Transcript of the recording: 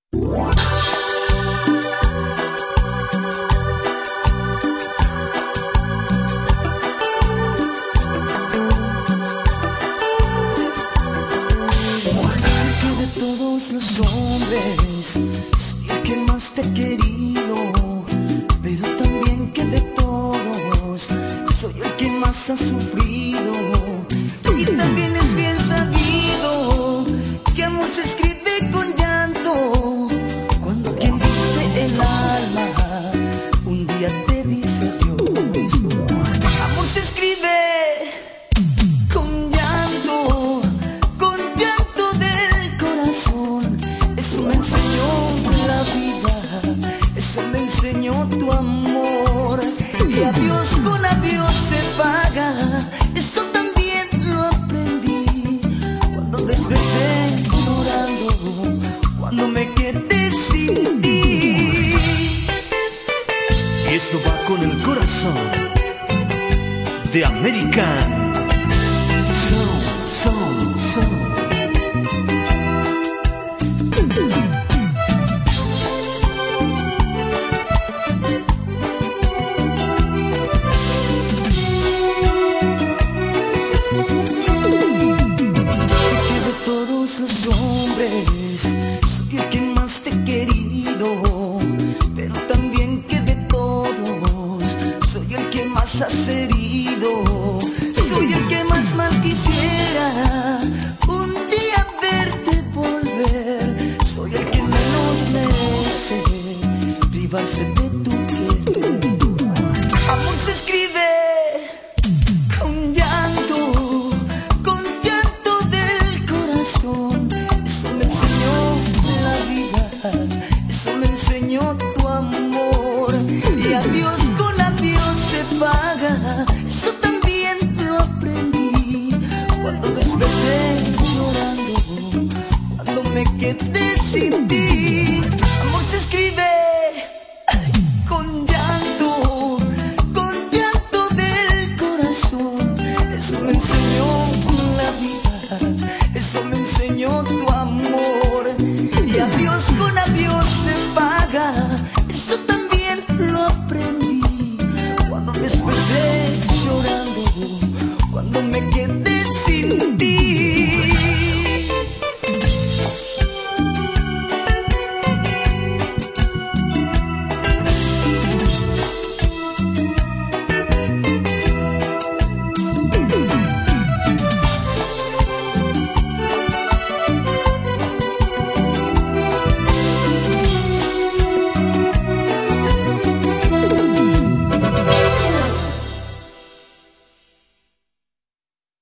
Los hombres, soy el que más te he querido, pero también que de todos soy el que más ha sufrido. Y también es bien sabido que amor se escribe con llanto, cuando quien viste el alma un día te dice adiós. Amor se escribe con llanto del corazón. Eso me enseñó la vida, eso me enseñó tu amor. Y adiós con adiós se paga, eso también lo aprendí cuando desperté llorando, cuando me quedé sin ti. Y esto va con el corazón de American Sound. Los hombres, soy el que más te he querido, pero también que de todos soy el que más has herido. Soy el que más quisiera un día verte volver. Soy el que menos merece privarse de tu querer. Amor se escribe con llanto eso me enseñó la vida, eso me enseñó tu amor. Y adiós con adiós se paga, eso también lo aprendí cuando desperté llorando, cuando me quedé sin ti. Amor se escribe con llanto del corazón. Eso me enseñó la vida, eso me enseñó tu